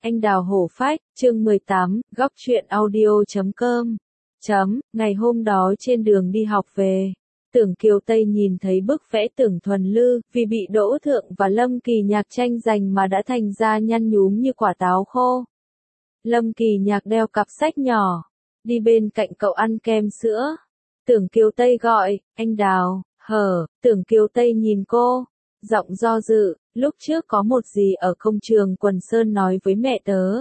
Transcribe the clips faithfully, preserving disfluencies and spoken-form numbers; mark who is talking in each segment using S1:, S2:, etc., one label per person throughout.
S1: Anh đào hổ phách, chương mười tám, góc truyện audio chấm com. Chấm, ngày hôm đó trên đường đi học về, Tưởng Kiều Tây nhìn thấy bức vẽ Tưởng Thuần Lư, vì bị Đỗ Thượng và Lâm Kỳ Nhạc tranh giành mà đã thành ra nhăn nhúm như quả táo khô. Lâm Kỳ Nhạc đeo cặp sách nhỏ, đi bên cạnh cậu ăn kem sữa. Tưởng Kiều Tây gọi, anh Đào, hờ, Tưởng Kiều Tây nhìn cô, giọng do dự, lúc trước có một gì ở công trường Quần Sơn nói với mẹ tớ.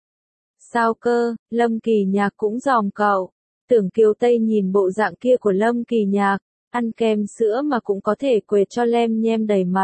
S1: Sao cơ, Lâm Kỳ Nhạc cũng dòm cậu. Tưởng Kiều Tây nhìn bộ dạng kia của Lâm Kỳ Nhạc, ăn kem sữa mà cũng có thể quệt cho lem nhem đầy mặt.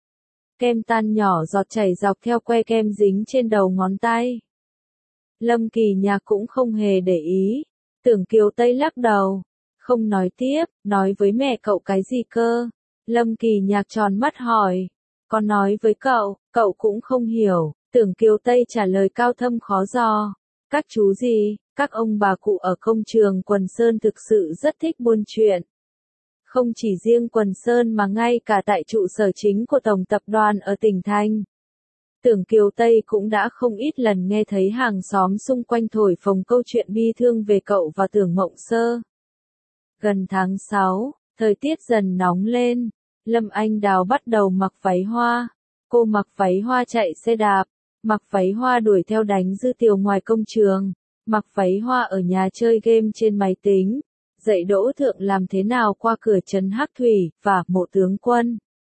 S1: Kem tan nhỏ giọt chảy dọc theo que kem dính trên đầu ngón tay. Lâm Kỳ Nhạc cũng không hề để ý. Tưởng Kiều Tây lắc đầu, không nói tiếp, nói với mẹ cậu cái gì cơ? Lâm Kỳ Nhạc tròn mắt hỏi, con nói với cậu, cậu cũng không hiểu. Tưởng Kiều Tây trả lời cao thâm khó dò, các chú gì, các ông bà cụ ở công trường Quần Sơn thực sự rất thích buôn chuyện. Không chỉ riêng Quần Sơn mà ngay cả tại trụ sở chính của tổng tập đoàn ở tỉnh thành. Tưởng Kiều Tây cũng đã không ít lần nghe thấy hàng xóm xung quanh thổi phồng câu chuyện bi thương về cậu và Tưởng Mộng Sơ. Gần tháng sáu, thời tiết dần nóng lên, Lâm Anh Đào bắt đầu mặc váy hoa. Cô mặc váy hoa chạy xe đạp, mặc váy hoa đuổi theo đánh Dư Tiều ngoài công trường, mặc váy hoa ở nhà chơi game trên máy tính, dạy Đỗ Thượng làm thế nào qua cửa trấn Hắc Thủy, và Mộ Tướng Quân.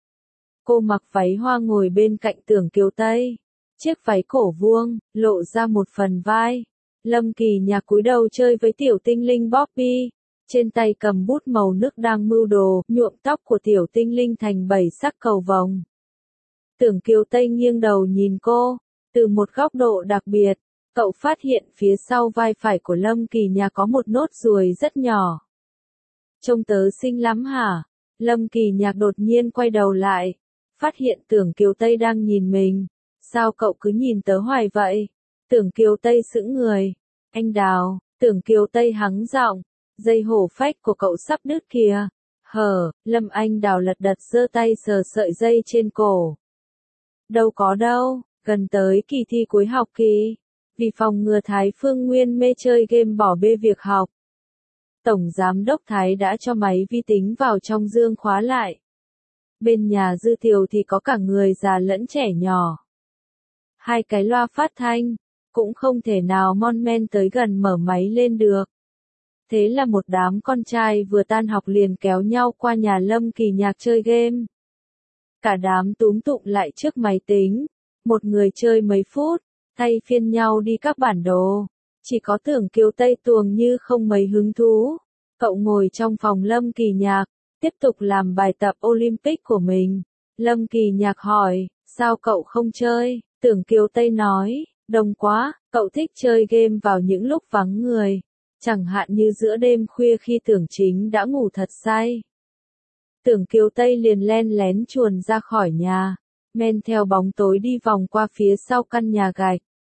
S1: Cô mặc váy hoa ngồi bên cạnh Tưởng Kiều Tây, chiếc váy cổ vuông, lộ ra một phần vai. Lâm Kỳ Nhạc cúi đầu chơi với tiểu tinh linh Bobby, trên tay cầm bút màu nước đang mưu đồ, nhuộm tóc của tiểu tinh linh thành bảy sắc cầu vồng. Tưởng Kiều Tây nghiêng đầu nhìn cô, từ một góc độ đặc biệt, cậu phát hiện phía sau vai phải của Lâm Kỳ Nhạc có một nốt ruồi rất nhỏ. Trông tớ xinh lắm hả? Lâm Kỳ Nhạc đột nhiên quay đầu lại, phát hiện Tưởng Kiều Tây đang nhìn mình. Sao cậu cứ nhìn tớ hoài vậy? Tưởng Kiều Tây sững người. Anh Đào, Tưởng Kiều Tây hắng giọng, dây hổ phách của cậu sắp đứt kìa. Hờ, Lâm Anh Đào lật đật giơ tay sờ sợi dây trên cổ. Đâu có đâu, gần tới kỳ thi cuối học kỳ. Vì phòng ngừa Thái Phương Nguyên mê chơi game bỏ bê việc học, Tổng Giám đốc Thái đã cho máy vi tính vào trong dương khóa lại. Bên nhà Dư Tiều thì có cả người già lẫn trẻ nhỏ. Hai cái loa phát thanh, cũng không thể nào mon men tới gần mở máy lên được. Thế là một đám con trai vừa tan học liền kéo nhau qua nhà Lâm Kỳ Nhạc chơi game. Cả đám túm tụm lại trước máy tính, một người chơi mấy phút, thay phiên nhau đi các bản đồ. Chỉ có Tưởng Kiều Tây tuồng như không mấy hứng thú. Cậu ngồi trong phòng Lâm Kỳ Nhạc, tiếp tục làm bài tập Olympic của mình. Lâm Kỳ Nhạc hỏi, sao cậu không chơi? Tưởng Kiều Tây nói, đông quá, cậu thích chơi game vào những lúc vắng người. Chẳng hạn như giữa đêm khuya khi Tưởng Chính đã ngủ thật say. Tưởng Kiều Tây liền len lén chuồn ra khỏi nhà, men theo bóng tối đi vòng qua phía sau căn nhà gạch.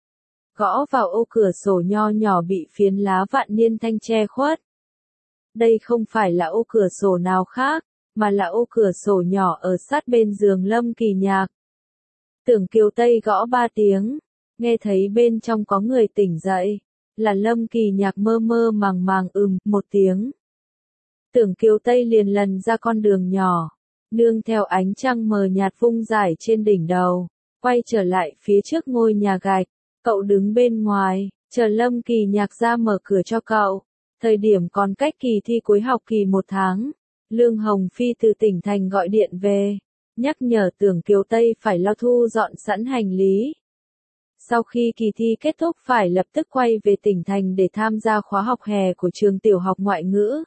S1: Gõ vào ô cửa sổ nho nhỏ bị phiến lá vạn niên thanh che khuất. Đây không phải là ô cửa sổ nào khác, mà là ô cửa sổ nhỏ ở sát bên giường Lâm Kỳ Nhạc. Tưởng Kiều Tây gõ ba tiếng, nghe thấy bên trong có người tỉnh dậy, là Lâm Kỳ Nhạc mơ mơ màng màng ừm một tiếng. Tưởng Kiều Tây liền lần ra con đường nhỏ, nương theo ánh trăng mờ nhạt vung rải trên đỉnh đầu, quay trở lại phía trước ngôi nhà gạch. Cậu đứng bên ngoài, chờ Lâm Kỳ Nhạc ra mở cửa cho cậu. Thời điểm còn cách kỳ thi cuối học kỳ một tháng, Lương Hồng Phi từ tỉnh thành gọi điện về, nhắc nhở Tưởng Kiều Tây phải lo thu dọn sẵn hành lý. Sau khi kỳ thi kết thúc phải lập tức quay về tỉnh thành để tham gia khóa học hè của trường tiểu học ngoại ngữ.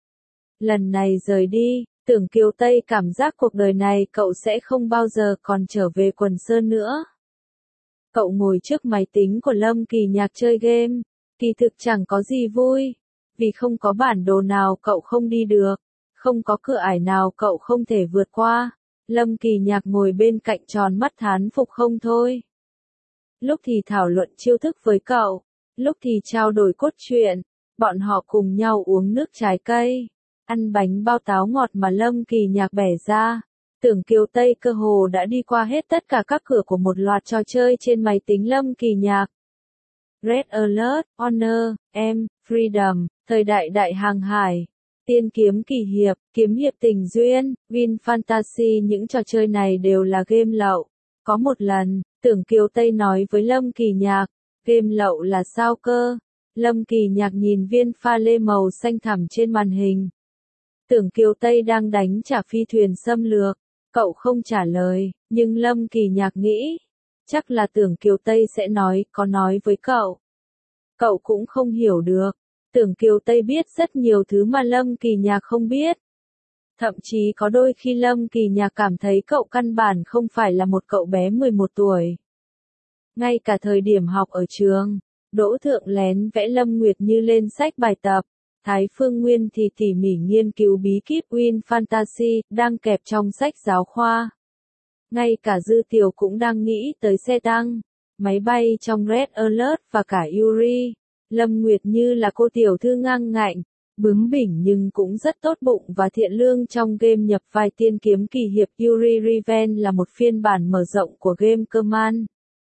S1: Lần này rời đi, Tưởng Kiều Tây cảm giác cuộc đời này cậu sẽ không bao giờ còn trở về Quần Sơn nữa. Cậu ngồi trước máy tính của Lâm Kỳ Nhạc chơi game, kỳ thực chẳng có gì vui, vì không có bản đồ nào cậu không đi được, không có cửa ải nào cậu không thể vượt qua. Lâm Kỳ Nhạc ngồi bên cạnh tròn mắt thán phục không thôi. Lúc thì thảo luận chiêu thức với cậu, lúc thì trao đổi cốt truyện, bọn họ cùng nhau uống nước trái cây, ăn bánh bao táo ngọt mà Lâm Kỳ Nhạc bẻ ra, Tưởng Kiều Tây cơ hồ đã đi qua hết tất cả các cửa của một loạt trò chơi trên máy tính Lâm Kỳ Nhạc. Red Alert, Honor, M, Freedom, Thời đại đại hàng hải, Tiên kiếm kỳ hiệp, Kiếm hiệp tình duyên, Win Fantasy, những trò chơi này đều là game lậu. Có một lần, Tưởng Kiều Tây nói với Lâm Kỳ Nhạc, game lậu là sao cơ? Lâm Kỳ Nhạc nhìn viên pha lê màu xanh thẳm trên màn hình. Tưởng Kiều Tây đang đánh trả phi thuyền xâm lược, cậu không trả lời, nhưng Lâm Kỳ Nhạc nghĩ, chắc là Tưởng Kiều Tây sẽ nói, có nói với cậu. Cậu cũng không hiểu được, Tưởng Kiều Tây biết rất nhiều thứ mà Lâm Kỳ Nhạc không biết. Thậm chí có đôi khi Lâm Kỳ Nhạc cảm thấy cậu căn bản không phải là một cậu bé mười một tuổi. Ngay cả thời điểm học ở trường, Đỗ Thượng lén vẽ Lâm Nguyệt Như lên sách bài tập, Thái Phương Nguyên thì tỉ mỉ nghiên cứu bí kíp Win Fantasy, đang kẹp trong sách giáo khoa. Ngay cả Dư Tiểu cũng đang nghĩ tới xe tăng, máy bay trong Red Alert và cả Yuri. Lâm Nguyệt Như là cô tiểu thư ngang ngạnh, bướng bỉnh nhưng cũng rất tốt bụng và thiện lương trong game nhập vai tiên kiếm kỳ hiệp Yuri Revenge là một phiên bản mở rộng của game Command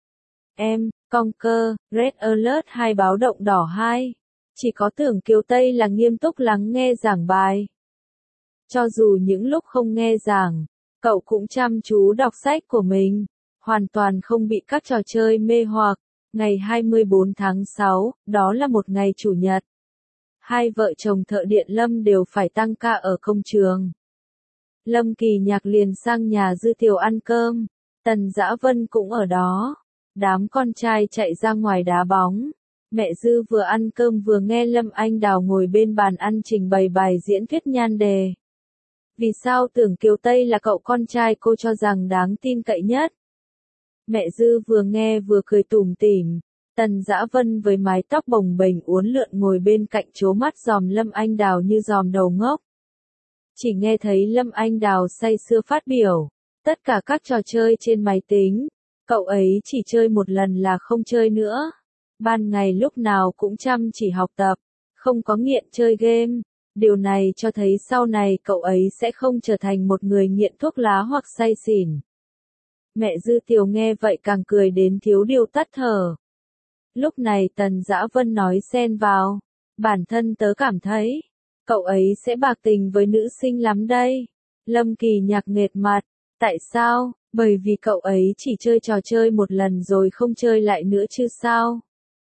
S1: M, Conquer, Red Alert hai báo động đỏ hai. Chỉ có Tưởng Kiều Tây là nghiêm túc lắng nghe giảng bài. Cho dù những lúc không nghe giảng, cậu cũng chăm chú đọc sách của mình, hoàn toàn không bị các trò chơi mê hoặc. Ngày hai mươi bốn tháng sáu, đó là một ngày chủ nhật. Hai vợ chồng thợ điện Lâm đều phải tăng ca ở công trường. Lâm Kỳ Nhạc liền sang nhà Dư Tiểu ăn cơm, Tần Dã Vân cũng ở đó. Đám con trai chạy ra ngoài đá bóng. Mẹ Dư vừa ăn cơm vừa nghe Lâm Anh Đào ngồi bên bàn ăn trình bày bài diễn thuyết nhan đề. Vì sao Tưởng Kiều Tây là cậu con trai cô cho rằng đáng tin cậy nhất? Mẹ Dư vừa nghe vừa cười tủm tỉm. Tần Dã Vân với mái tóc bồng bềnh uốn lượn ngồi bên cạnh trố mắt dòm Lâm Anh Đào như dòm đầu ngốc. Chỉ nghe thấy Lâm Anh Đào say sưa phát biểu. Tất cả các trò chơi trên máy tính, cậu ấy chỉ chơi một lần là không chơi nữa. Ban ngày lúc nào cũng chăm chỉ học tập, không có nghiện chơi game. Điều này cho thấy sau này cậu ấy sẽ không trở thành một người nghiện thuốc lá hoặc say xỉn. Mẹ Dư Tiểu nghe vậy càng cười đến thiếu điều tắt thở. Lúc này Tần Dã Vân nói xen vào. Bản thân tớ cảm thấy, cậu ấy sẽ bạc tình với nữ sinh lắm đây. Lâm Kỳ Nhạc nghệt mặt. Tại sao? Bởi vì cậu ấy chỉ chơi trò chơi một lần rồi không chơi lại nữa chứ sao?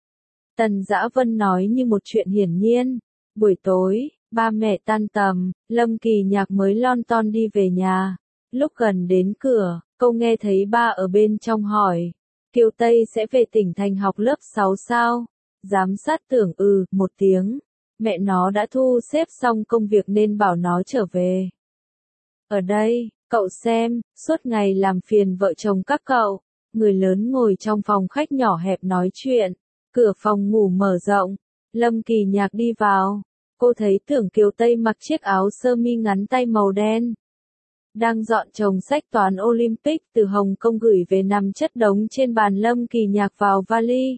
S1: Tần Dã Vân nói như một chuyện hiển nhiên. Buổi tối, ba mẹ tan tầm, Lâm Kỳ Nhạc mới lon ton đi về nhà. Lúc gần đến cửa, cô nghe thấy ba ở bên trong hỏi. Kiều Tây sẽ về tỉnh thành học lớp sáu sao? Giám sát Tưởng ừ, một tiếng. Mẹ nó đã thu xếp xong công việc nên bảo nó trở về. Ở đây, cậu xem, suốt ngày làm phiền vợ chồng các cậu. Người lớn ngồi trong phòng khách nhỏ hẹp nói chuyện. Cửa phòng ngủ mở rộng. Lâm Kỳ Nhạc đi vào. Cô thấy Tưởng Kiều Tây mặc chiếc áo sơ mi ngắn tay màu đen. Đang dọn chồng sách toán Olympic từ Hồng Kông gửi về nằm chất đống trên bàn Lâm Kỳ Nhạc vào vali.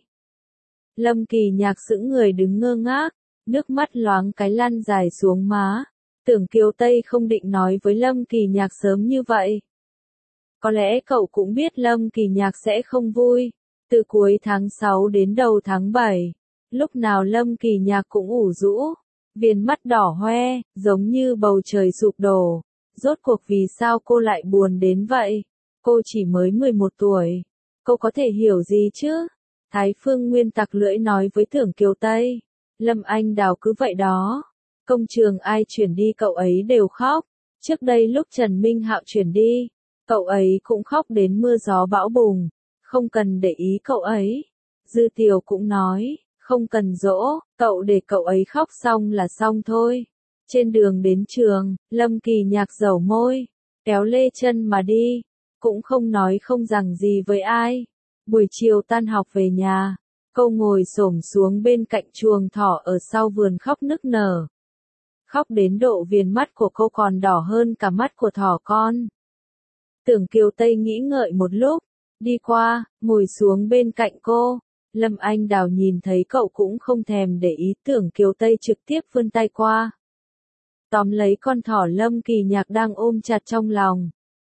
S1: Lâm Kỳ Nhạc sững người đứng ngơ ngác, nước mắt loáng cái lăn dài xuống má. Tưởng Kiều Tây không định nói với Lâm Kỳ Nhạc sớm như vậy. Có lẽ cậu cũng biết Lâm Kỳ Nhạc sẽ không vui. Từ cuối tháng sáu đến đầu tháng bảy, lúc nào Lâm Kỳ Nhạc cũng ủ rũ, viền mắt đỏ hoe, giống như bầu trời sụp đổ. Rốt cuộc vì sao cô lại buồn đến vậy? Cô chỉ mới mười một tuổi. Cô có thể hiểu gì chứ? Thái Phương Nguyên tặc lưỡi nói với Tưởng Kiều Tây. Lâm Anh Đào cứ vậy đó. Công trường ai chuyển đi cậu ấy đều khóc. Trước đây lúc Trần Minh Hạo chuyển đi, cậu ấy cũng khóc đến mưa gió bão bùng. Không cần để ý cậu ấy. Dư Tiểu cũng nói, không cần dỗ, cậu để cậu ấy khóc xong là xong thôi. Trên đường đến trường, Lâm Kỳ Nhạc dẩu môi, kéo lê chân mà đi, cũng không nói không rằng gì với ai. Buổi chiều tan học về nhà, cô ngồi xổm xuống bên cạnh chuồng thỏ ở sau vườn khóc nức nở. Khóc đến độ viền mắt của cô còn đỏ hơn cả mắt của thỏ con. Tưởng Kiều Tây nghĩ ngợi một lúc, đi qua, ngồi xuống bên cạnh cô. Lâm Anh Đào nhìn thấy cậu cũng không thèm để ý, Tưởng Kiều Tây trực tiếp vươn tay qua. Tóm lấy con thỏ Lâm Kỳ Nhạc đang ôm chặt trong lòng.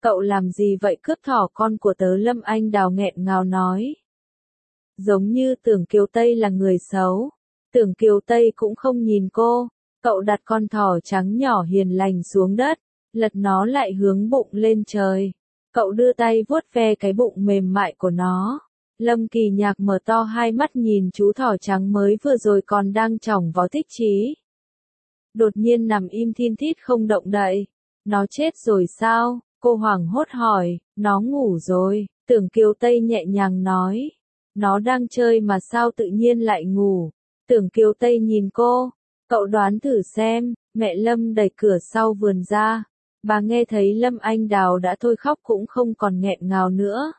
S1: Cậu làm gì vậy, cướp thỏ con của tớ? Lâm Anh Đào nghẹn ngào nói. Giống như Tưởng Kiều Tây là người xấu. Tưởng Kiều Tây cũng không nhìn cô. Cậu đặt con thỏ trắng nhỏ hiền lành xuống đất, lật nó lại hướng bụng lên trời. Cậu đưa tay vuốt ve cái bụng mềm mại của nó. Lâm Kỳ Nhạc mở to hai mắt nhìn chú thỏ trắng mới vừa rồi còn đang trỏng vó thích chí. Đột nhiên nằm im thin thít không động đậy. Nó chết rồi sao? Cô hoảng hốt hỏi. Nó ngủ rồi, Tưởng Kiều Tây nhẹ nhàng nói. Nó đang chơi mà sao tự nhiên lại ngủ? Tưởng Kiều Tây nhìn cô. Cậu đoán thử xem. Mẹ Lâm đẩy cửa sau vườn ra. Bà nghe thấy Lâm Anh Đào đã thôi khóc cũng không còn nghẹn ngào nữa.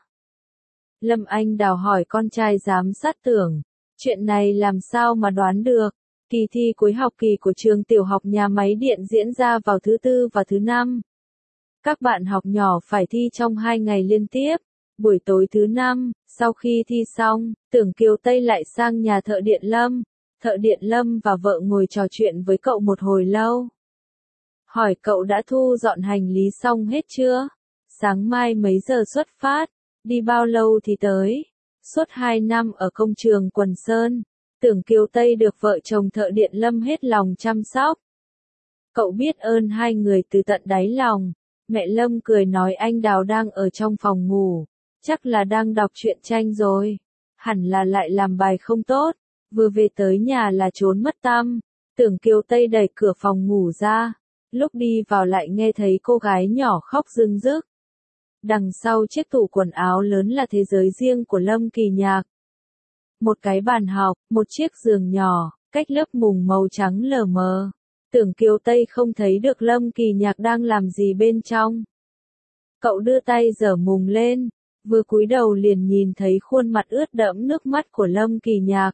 S1: Lâm Anh Đào hỏi con trai giám sát Tưởng. Chuyện này làm sao mà đoán được? Kỳ thi cuối học kỳ của trường tiểu học nhà máy điện diễn ra vào thứ tư và thứ năm. Các bạn học nhỏ phải thi trong hai ngày liên tiếp. Buổi tối thứ năm, sau khi thi xong, Tưởng Kiều Tây lại sang nhà thợ điện Lâm. Thợ điện Lâm và vợ ngồi trò chuyện với cậu một hồi lâu. Hỏi cậu đã thu dọn hành lý xong hết chưa? Sáng mai mấy giờ xuất phát? Đi bao lâu thì tới? Suốt hai năm ở công trường Quần Sơn, Tưởng Kiều Tây được vợ chồng thợ điện Lâm hết lòng chăm sóc. Cậu biết ơn hai người từ tận đáy lòng. Mẹ Lâm cười nói anh Đào đang ở trong phòng ngủ. Chắc là đang đọc truyện tranh rồi. Hẳn là lại làm bài không tốt. Vừa về tới nhà là trốn mất tăm. Tưởng Kiều Tây đẩy cửa phòng ngủ ra. Lúc đi vào lại nghe thấy cô gái nhỏ khóc rưng rức. Đằng sau chiếc tủ quần áo lớn là thế giới riêng của Lâm Kỳ Nhạc. Một cái bàn học, một chiếc giường nhỏ, cách lớp mùng màu trắng lờ mờ. Tưởng Kiều Tây không thấy được Lâm Kỳ Nhạc đang làm gì bên trong. Cậu đưa tay giở mùng lên, vừa cúi đầu liền nhìn thấy khuôn mặt ướt đẫm nước mắt của Lâm Kỳ Nhạc.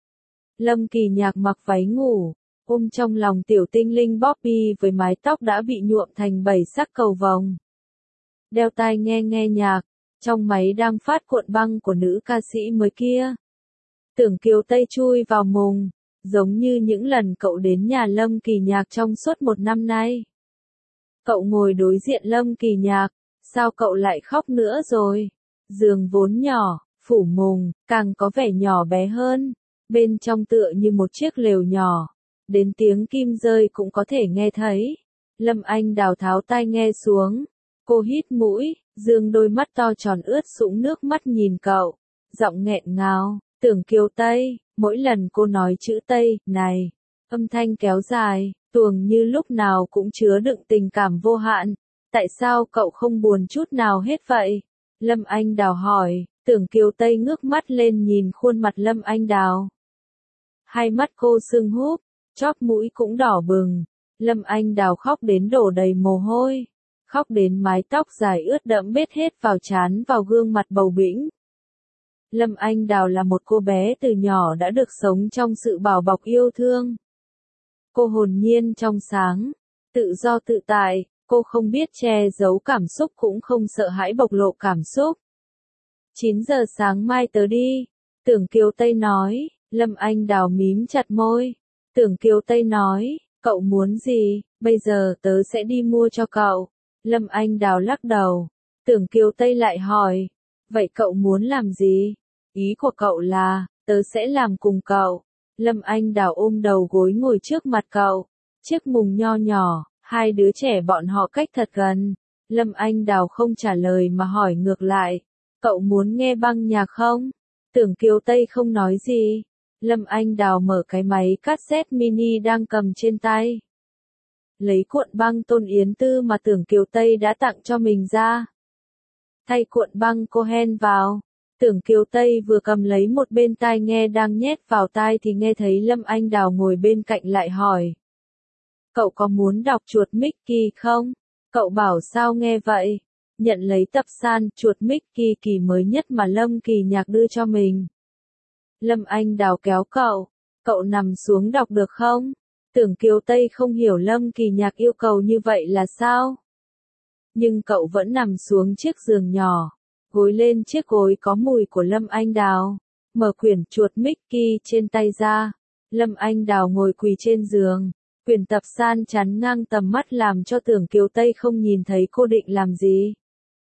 S1: Lâm Kỳ Nhạc mặc váy ngủ, ôm trong lòng tiểu tinh linh Bobby với mái tóc đã bị nhuộm thành bảy sắc cầu vồng. Đeo tai nghe nghe nhạc, trong máy đang phát cuộn băng của nữ ca sĩ mới kia. Tưởng Kiều Tây chui vào mùng, giống như những lần cậu đến nhà Lâm Kỳ Nhạc trong suốt một năm nay. Cậu ngồi đối diện Lâm Kỳ Nhạc, sao cậu lại khóc nữa rồi? Giường vốn nhỏ, phủ mùng, càng có vẻ nhỏ bé hơn, bên trong tựa như một chiếc lều nhỏ, đến tiếng kim rơi cũng có thể nghe thấy. Lâm Anh Đào tháo tai nghe xuống, cô hít mũi, dương đôi mắt to tròn ướt sũng nước mắt nhìn cậu, giọng nghẹn ngào. Tưởng Kiều Tây, mỗi lần cô nói chữ Tây, này, âm thanh kéo dài, tuồng như lúc nào cũng chứa đựng tình cảm vô hạn. Tại sao cậu không buồn chút nào hết vậy? Lâm Anh Đào hỏi. Tưởng Kiều Tây ngước mắt lên nhìn khuôn mặt Lâm Anh Đào. Hai mắt cô sưng húp, chóp mũi cũng đỏ bừng. Lâm Anh Đào khóc đến đổ đầy mồ hôi, khóc đến mái tóc dài ướt đẫm bết hết vào trán vào gương mặt bầu bĩnh. Lâm Anh Đào là một cô bé từ nhỏ đã được sống trong sự bảo bọc yêu thương. Cô hồn nhiên trong sáng, tự do tự tại, cô không biết che giấu cảm xúc cũng không sợ hãi bộc lộ cảm xúc. chín giờ sáng mai tớ đi, Tưởng Kiều Tây nói. Lâm Anh Đào mím chặt môi. Tưởng Kiều Tây nói, cậu muốn gì, bây giờ tớ sẽ đi mua cho cậu. Lâm Anh Đào lắc đầu. Tưởng Kiều Tây lại hỏi, vậy cậu muốn làm gì? Ý của cậu là, tớ sẽ làm cùng cậu. Lâm Anh Đào ôm đầu gối ngồi trước mặt cậu. Chiếc mùng nho nhỏ, hai đứa trẻ bọn họ cách thật gần. Lâm Anh Đào không trả lời mà hỏi ngược lại, cậu muốn nghe băng nhạc không? Tưởng Kiều Tây không nói gì. Lâm Anh Đào mở cái máy cassette mini đang cầm trên tay, lấy cuộn băng Tôn Yến Tư mà Tưởng Kiều Tây đã tặng cho mình ra. Thay cuộn băng Cohen vào. Tưởng Kiều Tây vừa cầm lấy một bên tai nghe đang nhét vào tai thì nghe thấy Lâm Anh Đào ngồi bên cạnh lại hỏi, cậu có muốn đọc chuột Mickey không? Cậu bảo sao nghe vậy? Nhận lấy tập san chuột Mickey kỳ mới nhất mà Lâm Kỳ Nhạc đưa cho mình. Lâm Anh Đào kéo cậu, cậu nằm xuống đọc được không? Tưởng Kiều Tây không hiểu Lâm Kỳ Nhạc yêu cầu như vậy là sao? Nhưng cậu vẫn nằm xuống chiếc giường nhỏ, gối lên chiếc gối có mùi của Lâm Anh Đào, mở quyển chuột Mickey trên tay ra. Lâm Anh Đào ngồi quỳ trên giường, quyển tập san chắn ngang tầm mắt làm cho Tưởng Kiều Tây không nhìn thấy cô định làm gì.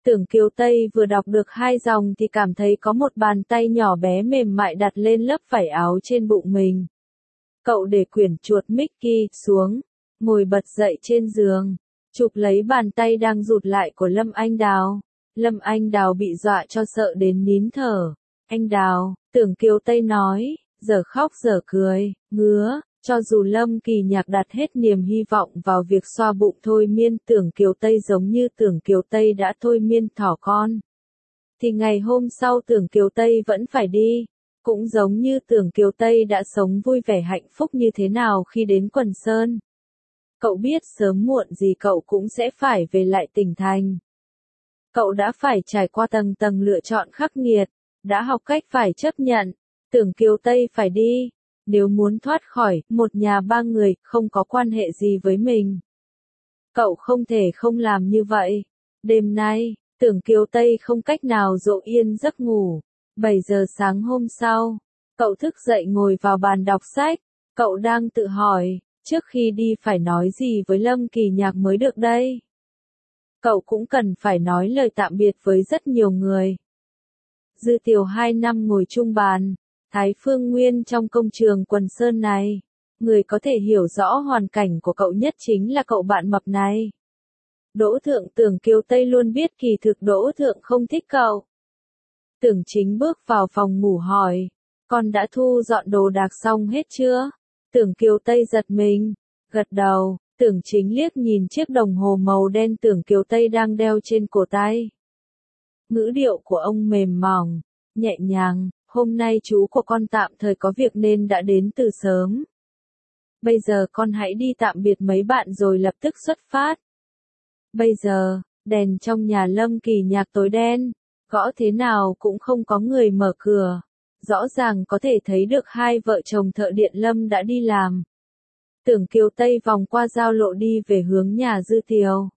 S1: Tưởng Kiều Tây vừa đọc được hai dòng thì cảm thấy có một bàn tay nhỏ bé mềm mại đặt lên lớp vải áo trên bụng mình. Cậu để quyển chuột Mickey xuống, ngồi bật dậy trên giường, chụp lấy bàn tay đang rụt lại của Lâm Anh Đào. Lâm Anh Đào bị dọa cho sợ đến nín thở. Anh Đào, Tưởng Kiều Tây nói, giờ khóc giờ cười, ngứa. Cho dù Lâm Kỳ Nhạc đặt hết niềm hy vọng vào việc xoa bụng thôi miên Tưởng Kiều Tây giống như Tưởng Kiều Tây đã thôi miên thỏ con, thì ngày hôm sau Tưởng Kiều Tây vẫn phải đi. Cũng giống như Tưởng Kiều Tây đã sống vui vẻ hạnh phúc như thế nào khi đến Quần Sơn. Cậu biết sớm muộn gì cậu cũng sẽ phải về lại tỉnh thành. Cậu đã phải trải qua tầng tầng lựa chọn khắc nghiệt, đã học cách phải chấp nhận. Tưởng Kiều Tây phải đi. Nếu muốn thoát khỏi một nhà ba người không có quan hệ gì với mình, cậu không thể không làm như vậy. Đêm nay, Tưởng Kiều Tây không cách nào dỗ yên giấc ngủ. bảy giờ sáng hôm sau, cậu thức dậy ngồi vào bàn đọc sách. Cậu đang tự hỏi, trước khi đi phải nói gì với Lâm Kỳ Nhạc mới được đây. Cậu cũng cần phải nói lời tạm biệt với rất nhiều người. Dư Tiều hai năm ngồi chung bàn. Thái Phương Nguyên trong công trường Quần Sơn này, người có thể hiểu rõ hoàn cảnh của cậu nhất chính là cậu bạn mập này. Đỗ Thượng Tưởng Kiều Tây luôn biết kỳ thực Đỗ Thượng không thích cậu. Tưởng Chính bước vào phòng ngủ hỏi, con đã thu dọn đồ đạc xong hết chưa? Tưởng Kiều Tây giật mình, gật đầu. Tưởng Chính liếc nhìn chiếc đồng hồ màu đen Tưởng Kiều Tây đang đeo trên cổ tay. Ngữ điệu của ông mềm mỏng, nhẹ nhàng. Hôm nay chú của con tạm thời có việc nên đã đến từ sớm. Bây giờ con hãy đi tạm biệt mấy bạn rồi lập tức xuất phát. Bây giờ, đèn trong nhà Lâm Kỳ Nhạc tối đen, gõ thế nào cũng không có người mở cửa. Rõ ràng có thể thấy được hai vợ chồng thợ điện Lâm đã đi làm. Tưởng Kiều Tây vòng qua giao lộ đi về hướng nhà Dư Tiều.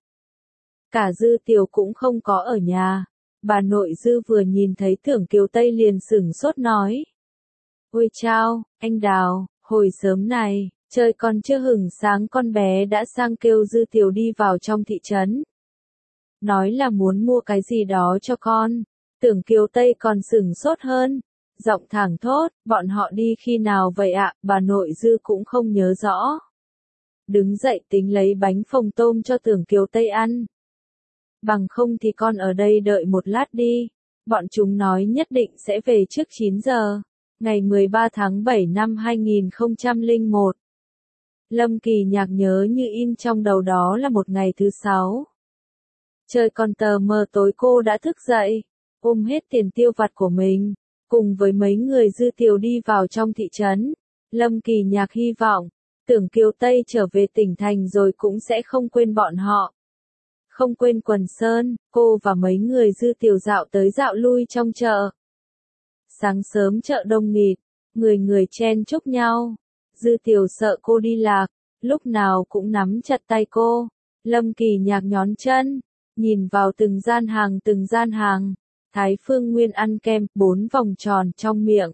S1: Cả Dư Tiều cũng không có ở nhà. Bà nội Dư vừa nhìn thấy Tưởng Kiều Tây liền sửng sốt nói. Ôi chao, anh Đào, hồi sớm này, trời còn chưa hửng sáng con bé đã sang kêu Dư Tiều đi vào trong thị trấn. Nói là muốn mua cái gì đó cho con. Tưởng Kiều Tây còn sửng sốt hơn. Giọng thẳng thốt, bọn họ đi khi nào vậy ạ, bà nội Dư cũng không nhớ rõ. Đứng dậy tính lấy bánh phồng tôm cho Tưởng Kiều Tây ăn. Bằng không thì con ở đây đợi một lát đi. Bọn chúng nói nhất định sẽ về trước chín giờ. Ngày mười ba tháng bảy năm hai nghìn không trăm lẻ một. Lâm Kỳ Nhạc nhớ như in trong đầu đó là một ngày thứ sáu. Trời còn tờ mờ tối cô đã thức dậy, ôm hết tiền tiêu vặt của mình, cùng với mấy người Dư Tiều đi vào trong thị trấn. Lâm Kỳ Nhạc hy vọng, Tưởng Kiều Tây trở về tỉnh thành rồi cũng sẽ không quên bọn họ. Không quên Quần Sơn, cô và mấy người Dư Tiều dạo tới dạo lui trong chợ. Sáng sớm chợ đông nghịt, người người chen chúc nhau. Dư Tiều sợ cô đi lạc, lúc nào cũng nắm chặt tay cô. Lâm Kỳ Nhạc nhón chân, nhìn vào từng gian hàng từng gian hàng. Thái Phương Nguyên ăn kem, bốn vòng tròn trong miệng.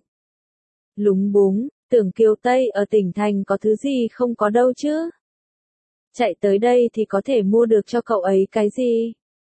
S1: Lúng búng, Tưởng Kiều Tây ở tỉnh thành có thứ gì không có đâu chứ? Chạy tới đây thì có thể mua được cho cậu ấy cái gì?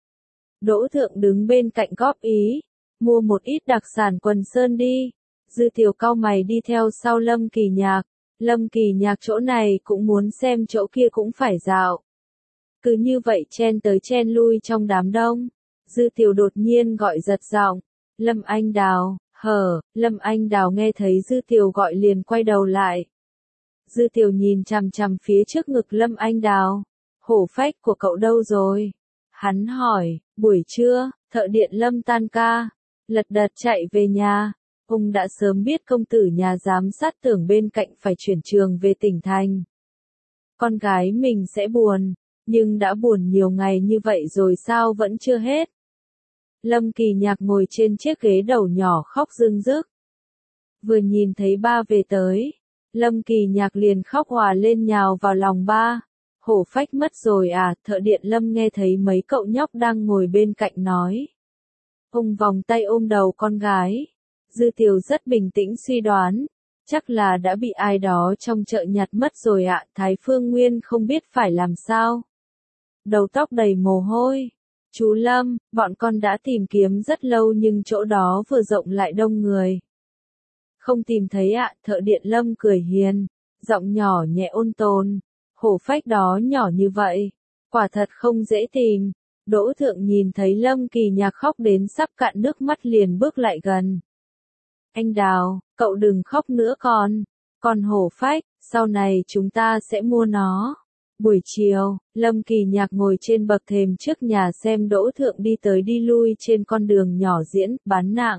S1: Đỗ Thượng đứng bên cạnh góp ý, mua một ít đặc sản Quần Sơn đi. Dư Tiều cau mày đi theo sau Lâm Kỳ Nhạc. Lâm Kỳ Nhạc chỗ này cũng muốn xem chỗ kia cũng phải dạo. Cứ như vậy chen tới chen lui trong đám đông. Dư Tiều đột nhiên gọi giật giọng, Lâm Anh Đào, hở. Lâm Anh Đào nghe thấy Dư Tiều gọi liền quay đầu lại. Dư Tiều nhìn chằm chằm phía trước ngực Lâm Anh Đào. Hổ phách của cậu đâu rồi? Hắn hỏi, buổi trưa, thợ điện Lâm tan ca, lật đật chạy về nhà. Ông đã sớm biết công tử nhà giám sát Tưởng bên cạnh phải chuyển trường về tỉnh thành. Con gái mình sẽ buồn, nhưng đã buồn nhiều ngày như vậy rồi sao vẫn chưa hết. Lâm Kỳ Nhạc ngồi trên chiếc ghế đầu nhỏ khóc rưng rức. Vừa nhìn thấy ba về tới, Lâm Kỳ Nhạc liền khóc òa lên nhào vào lòng ba. Hổ phách mất rồi à, thợ điện Lâm nghe thấy mấy cậu nhóc đang ngồi bên cạnh nói. Ông vòng tay ôm đầu con gái. Dư Tiều rất bình tĩnh suy đoán, chắc là đã bị ai đó trong chợ nhặt mất rồi ạ. Thái Phương Nguyên không biết phải làm sao. Đầu tóc đầy mồ hôi, Chú Lâm, bọn con đã tìm kiếm rất lâu nhưng chỗ đó vừa rộng lại đông người. Không tìm thấy ạ, thợ điện Lâm cười hiền, giọng nhỏ nhẹ ôn tồn. Hổ phách đó nhỏ như vậy, quả thật không dễ tìm. Đỗ Thượng nhìn thấy Lâm Kỳ Nhạc khóc đến sắp cạn nước mắt liền bước lại gần. Anh Đào, cậu đừng khóc nữa con. Con hổ phách, sau này chúng ta sẽ mua nó. Buổi chiều, Lâm Kỳ Nhạc ngồi trên bậc thềm trước nhà xem Đỗ Thượng đi tới đi lui trên con đường nhỏ diễn, bán nạng.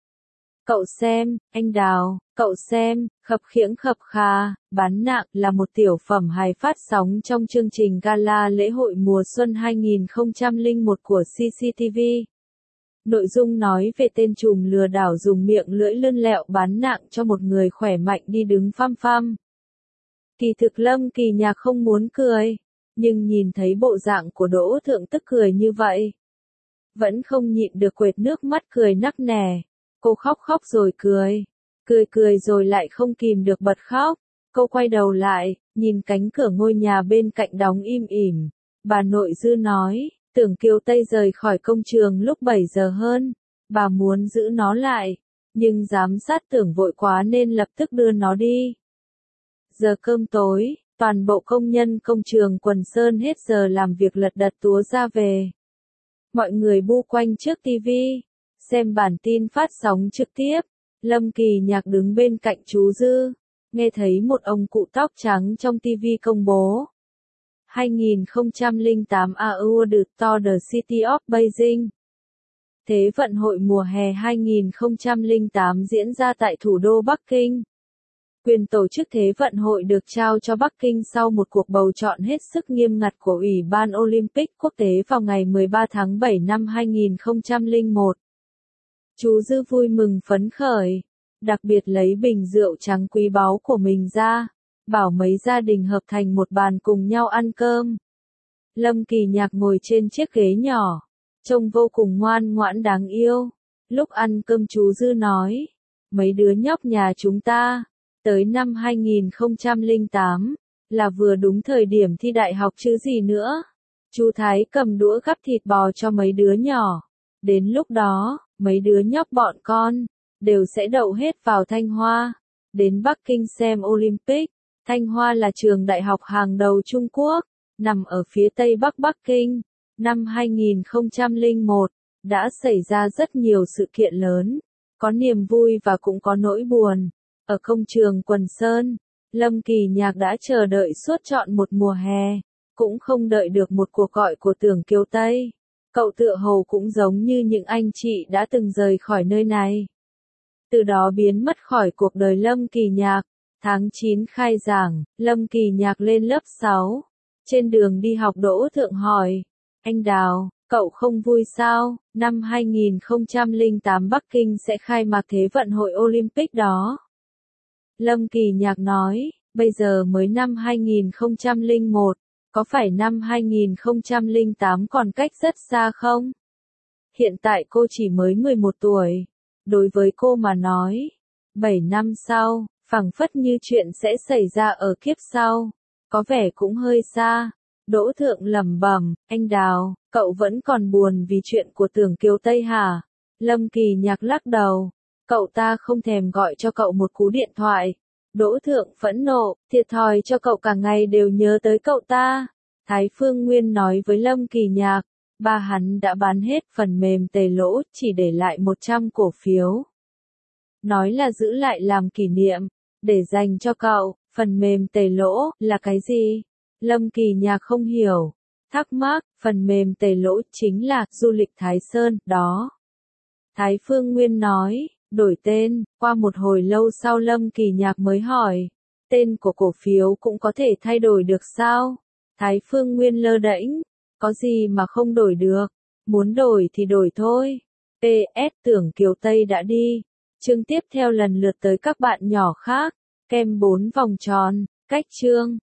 S1: Cậu xem, anh Đào, cậu xem, khập khiễng khập kha, bán nạng là một tiểu phẩm hài phát sóng trong chương trình gala lễ hội mùa xuân hai nghìn không trăm lẻ một của xê xê tê vê. Nội dung nói về tên trùm lừa đảo dùng miệng lưỡi lươn lẹo bán nạng cho một người khỏe mạnh đi đứng phăm phăm. Kỳ thực Lâm Kỳ Nhạc không muốn cười, nhưng nhìn thấy bộ dạng của Đỗ Thượng tức cười như vậy, vẫn không nhịn được quệt nước mắt cười nắc nẻ. Cô khóc khóc rồi cười, cười cười rồi lại không kìm được bật khóc. Cô quay đầu lại, nhìn cánh cửa ngôi nhà bên cạnh đóng im ỉm. Bà nội Dư nói, Tưởng Kiều Tây rời khỏi công trường lúc bảy giờ hơn, bà muốn giữ nó lại, nhưng giám sát Tưởng vội quá nên lập tức đưa nó đi. Giờ cơm tối, toàn bộ công nhân công trường Quần Sơn hết giờ làm việc lật đật túa ra về. Mọi người bu quanh trước tivi, xem bản tin phát sóng trực tiếp. Lâm Kỳ Nhạc đứng bên cạnh chú Dư, nghe thấy một ông cụ tóc trắng trong tivi công bố. hai nghìn không trăm lẻ tám Award to the City of Beijing. Thế vận hội mùa hè hai nghìn không trăm lẻ tám diễn ra tại thủ đô Bắc Kinh. Quyền tổ chức Thế vận hội được trao cho Bắc Kinh sau một cuộc bầu chọn hết sức nghiêm ngặt của Ủy ban Olympic quốc tế vào ngày mười ba tháng bảy năm hai nghìn không trăm lẻ một. Chú Dư vui mừng phấn khởi, đặc biệt lấy bình rượu trắng quý báu của mình ra, bảo mấy gia đình hợp thành một bàn cùng nhau ăn cơm. Lâm Kỳ Nhạc ngồi trên chiếc ghế nhỏ, trông vô cùng ngoan ngoãn đáng yêu. Lúc ăn cơm chú Dư nói, mấy đứa nhóc nhà chúng ta, tới năm hai nghìn không trăm lẻ tám, là vừa đúng thời điểm thi đại học chứ gì nữa. Chú Thái cầm đũa gắp thịt bò cho mấy đứa nhỏ. Đến lúc đó, mấy đứa nhóc bọn con, đều sẽ đậu hết vào Thanh Hoa, đến Bắc Kinh xem Olympic. Thanh Hoa là trường đại học hàng đầu Trung Quốc, nằm ở phía tây bắc Bắc Kinh. Năm hai nghìn không trăm lẻ một, đã xảy ra rất nhiều sự kiện lớn, có niềm vui và cũng có nỗi buồn. Ở công trường Quần Sơn, Lâm Kỳ Nhạc đã chờ đợi suốt trọn một mùa hè, cũng không đợi được một cuộc gọi của Tưởng Kiều Tây. Cậu tựa hồ cũng giống như những anh chị đã từng rời khỏi nơi này. Từ đó biến mất khỏi cuộc đời Lâm Kỳ Nhạc. Tháng chín khai giảng, Lâm Kỳ Nhạc lên lớp sáu. Trên đường đi học Đỗ Thượng hỏi, anh Đào, cậu không vui sao? Năm hai nghìn không trăm lẻ tám Bắc Kinh sẽ khai mạc Thế vận hội Olympic đó. Lâm Kỳ Nhạc nói, bây giờ mới năm hai nghìn không trăm lẻ một, có phải năm hai nghìn không trăm lẻ tám còn cách rất xa không? Hiện tại cô chỉ mới mười một tuổi. Đối với cô mà nói, bảy năm sau, phảng phất như chuyện sẽ xảy ra ở kiếp sau, có vẻ cũng hơi xa. Đỗ Thượng lẩm bẩm, anh Đào, cậu vẫn còn buồn vì chuyện của Tưởng Kiều Tây hả? Lâm Kỳ Nhạc lắc đầu, cậu ta không thèm gọi cho cậu một cú điện thoại. Đỗ Thượng phẫn nộ, thiệt thòi cho cậu cả ngày đều nhớ tới cậu ta. Thái Phương Nguyên nói với Lâm Kỳ Nhạc, ba hắn đã bán hết phần mềm Tề Lỗ, chỉ để lại một trăm cổ phiếu. Nói là giữ lại làm kỷ niệm, để dành cho cậu. Phần mềm Tề Lỗ là cái gì? Lâm Kỳ Nhạc không hiểu, thắc mắc, phần mềm Tề Lỗ chính là du lịch Thái Sơn, đó. Thái Phương Nguyên nói, đổi tên. Qua một hồi lâu sau Lâm Kỳ Nhạc mới hỏi, tên của cổ phiếu cũng có thể thay đổi được sao? Thái Phương Nguyên lơ đễnh, có gì mà không đổi được, muốn đổi thì đổi thôi. pê ét Tưởng Kiều Tây đã đi. Chương tiếp theo lần lượt tới các bạn nhỏ khác, kem bốn vòng tròn, cách chương.